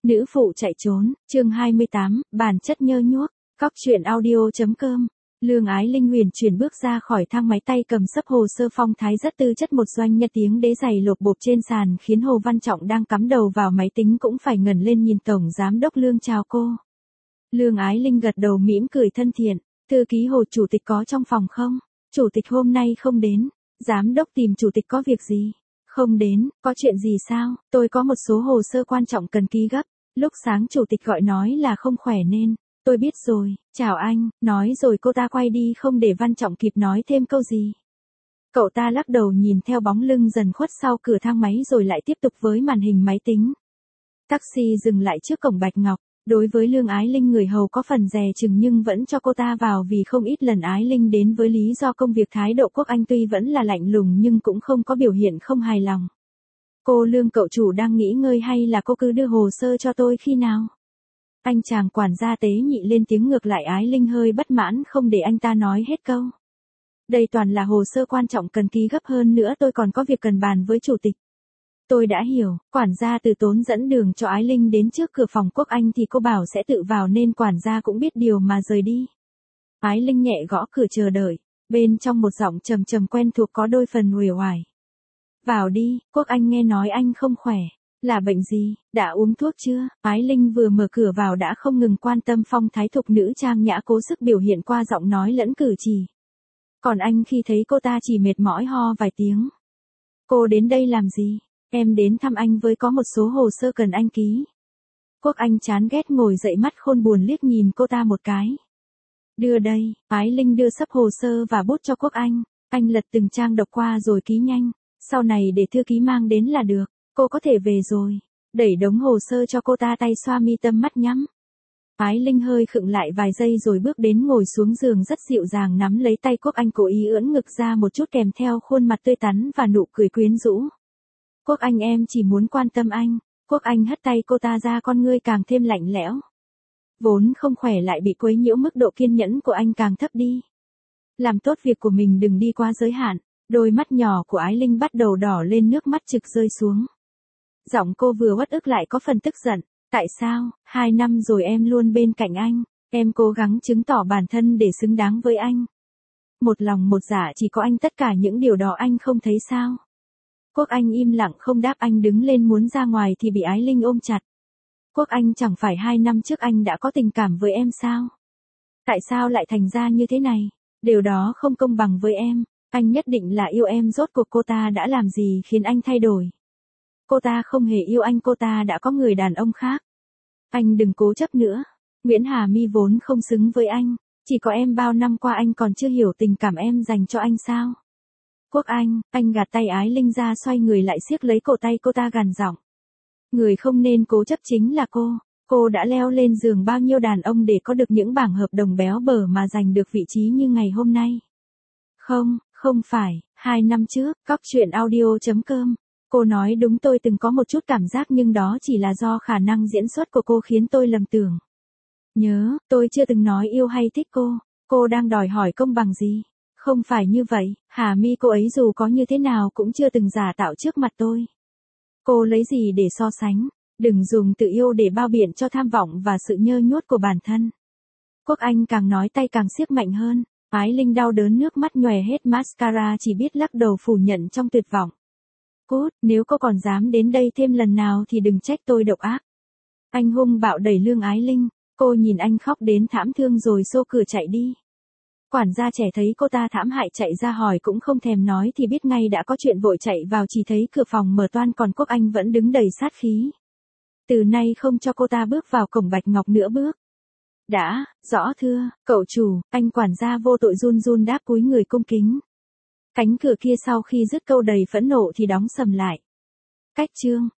Nữ phụ chạy trốn, chương 28, bản chất nhơ nhuốc, cóc truyện audio.com. Lương Ái Linh huyền chuyển bước ra khỏi thang máy, tay cầm sấp hồ sơ phong thái rất tư chất, một doanh nhật tiếng đế giày lộp bộp trên sàn khiến Hồ Văn Trọng đang cắm đầu vào máy tính cũng phải ngẩng lên nhìn Tổng Giám đốc Lương chào cô. Lương Ái Linh gật đầu mỉm cười thân thiện. Thư ký Hồ, chủ tịch có trong phòng không? Chủ tịch hôm nay không đến. Giám đốc tìm chủ tịch có việc gì? Không đến, có chuyện gì sao? Tôi có một số hồ sơ quan trọng cần ký gấp. Lúc sáng chủ tịch gọi nói là không khỏe nên. Tôi biết rồi, chào anh, nói rồi cô ta quay đi không để Văn Trọng kịp nói thêm câu gì. Cậu ta lắc đầu nhìn theo bóng lưng dần khuất sau cửa thang máy rồi lại tiếp tục với màn hình máy tính. Taxi dừng lại trước cổng Bạch Ngọc. Đối với Lương Ái Linh, người hầu có phần dè chừng nhưng vẫn cho cô ta vào, vì không ít lần Ái Linh đến với lý do công việc. Thái độ Quốc Anh tuy vẫn là lạnh lùng nhưng cũng không có biểu hiện không hài lòng. Cô Lương, cậu chủ đang nghỉ ngơi hay là cô cứ đưa hồ sơ cho tôi khi nào? Anh chàng quản gia tế nhị lên tiếng ngược lại. Ái Linh hơi bất mãn không để anh ta nói hết câu. Đây toàn là hồ sơ quan trọng cần ký gấp, hơn nữa tôi còn có việc cần bàn với chủ tịch. Tôi đã hiểu, quản gia từ tốn dẫn đường cho Ái Linh đến trước cửa phòng Quốc Anh thì cô bảo sẽ tự vào nên quản gia cũng biết điều mà rời đi. Ái Linh nhẹ gõ cửa chờ đợi, bên trong một giọng trầm trầm quen thuộc có đôi phần uể oải. Vào đi, Quốc Anh, nghe nói anh không khỏe. Là bệnh gì, đã uống thuốc chưa? Ái Linh vừa mở cửa vào đã không ngừng quan tâm phong thái thục nữ trang nhã cố sức biểu hiện qua giọng nói lẫn cử chỉ. Còn anh khi thấy cô ta chỉ mệt mỏi ho vài tiếng. Cô đến đây làm gì? Em đến thăm anh với có một số hồ sơ cần anh ký. Quốc Anh chán ghét ngồi dậy, mắt khôn buồn liếc nhìn cô ta một cái. Đưa đây, Ái Linh đưa sấp hồ sơ và bút cho Quốc Anh. Anh lật từng trang đọc qua rồi ký nhanh. Sau này để thư ký mang đến là được. Cô có thể về rồi. Đẩy đống hồ sơ cho cô ta, tay xoa mi tâm, mắt nhắm. Ái Linh hơi khựng lại vài giây rồi bước đến ngồi xuống giường, rất dịu dàng nắm lấy tay Quốc Anh, cố ý ưỡn ngực ra một chút kèm theo khuôn mặt tươi tắn và nụ cười quyến rũ. Quốc Anh, em chỉ muốn quan tâm anh. Quốc Anh hất tay cô ta ra, con ngươi càng thêm lạnh lẽo. Vốn không khỏe lại bị quấy nhiễu, mức độ kiên nhẫn của anh càng thấp đi. Làm tốt việc của mình, đừng đi quá giới hạn. Đôi mắt nhỏ của Ái Linh bắt đầu đỏ lên, nước mắt trực rơi xuống. Giọng cô vừa uất ức lại có phần tức giận. Tại sao, 2 năm rồi em luôn bên cạnh anh. Em cố gắng chứng tỏ bản thân để xứng đáng với anh. Một lòng một dạ chỉ có anh, tất cả những điều đó anh không thấy sao? Quốc Anh im lặng không đáp. Anh đứng lên muốn ra ngoài thì bị Ái Linh ôm chặt. Quốc Anh, chẳng phải 2 năm trước anh đã có tình cảm với em sao? Tại sao lại thành ra như thế này? Điều đó không công bằng với em. Anh nhất định là yêu em. Rốt cuộc cô ta đã làm gì khiến anh thay đổi? Cô ta không hề yêu anh, cô ta đã có người đàn ông khác. Anh đừng cố chấp nữa. Nguyễn Hà My vốn không xứng với anh. Chỉ có em, bao năm qua anh còn chưa hiểu tình cảm em dành cho anh sao? Quốc anh gạt tay Ái Linh ra, xoay người lại siết lấy cổ tay cô ta gằn giọng. Người không nên cố chấp chính là cô. Cô đã leo lên giường bao nhiêu đàn ông để có được những bảng hợp đồng béo bở mà giành được vị trí như ngày hôm nay. Không phải, 2 năm trước, cóc truyện audio.com. Cô nói đúng, tôi từng có một chút cảm giác nhưng đó chỉ là do khả năng diễn xuất của cô khiến tôi lầm tưởng. Nhớ, tôi chưa từng nói yêu hay thích cô. Cô đang đòi hỏi công bằng gì? Không phải như vậy, Hà My cô ấy dù có như thế nào cũng chưa từng giả tạo trước mặt tôi. Cô lấy gì để so sánh? Đừng dùng tự yêu để bao biện cho tham vọng và sự nhơ nhuốc của bản thân. Quốc Anh càng nói tay càng siết mạnh hơn. Ái Linh đau đớn, nước mắt nhòe hết mascara, chỉ biết lắc đầu phủ nhận trong tuyệt vọng. Cút, nếu cô còn dám đến đây thêm lần nào thì đừng trách tôi độc ác. Anh hung bạo đẩy Lương Ái Linh. Cô nhìn anh khóc đến thảm thương rồi xô cửa chạy đi. Quản gia trẻ thấy cô ta thảm hại chạy ra hỏi cũng không thèm nói thì biết ngay đã có chuyện, vội chạy vào chỉ thấy cửa phòng mở toang, còn Quốc Anh vẫn đứng đầy sát khí. Từ nay không cho cô ta bước vào cổng Bạch Ngọc nữa bước. Đã, rõ thưa, cậu chủ. Anh quản gia vô tội run run đáp, cúi người cung kính. Cánh cửa kia sau khi dứt câu đầy phẫn nộ thì đóng sầm lại. Cách chương.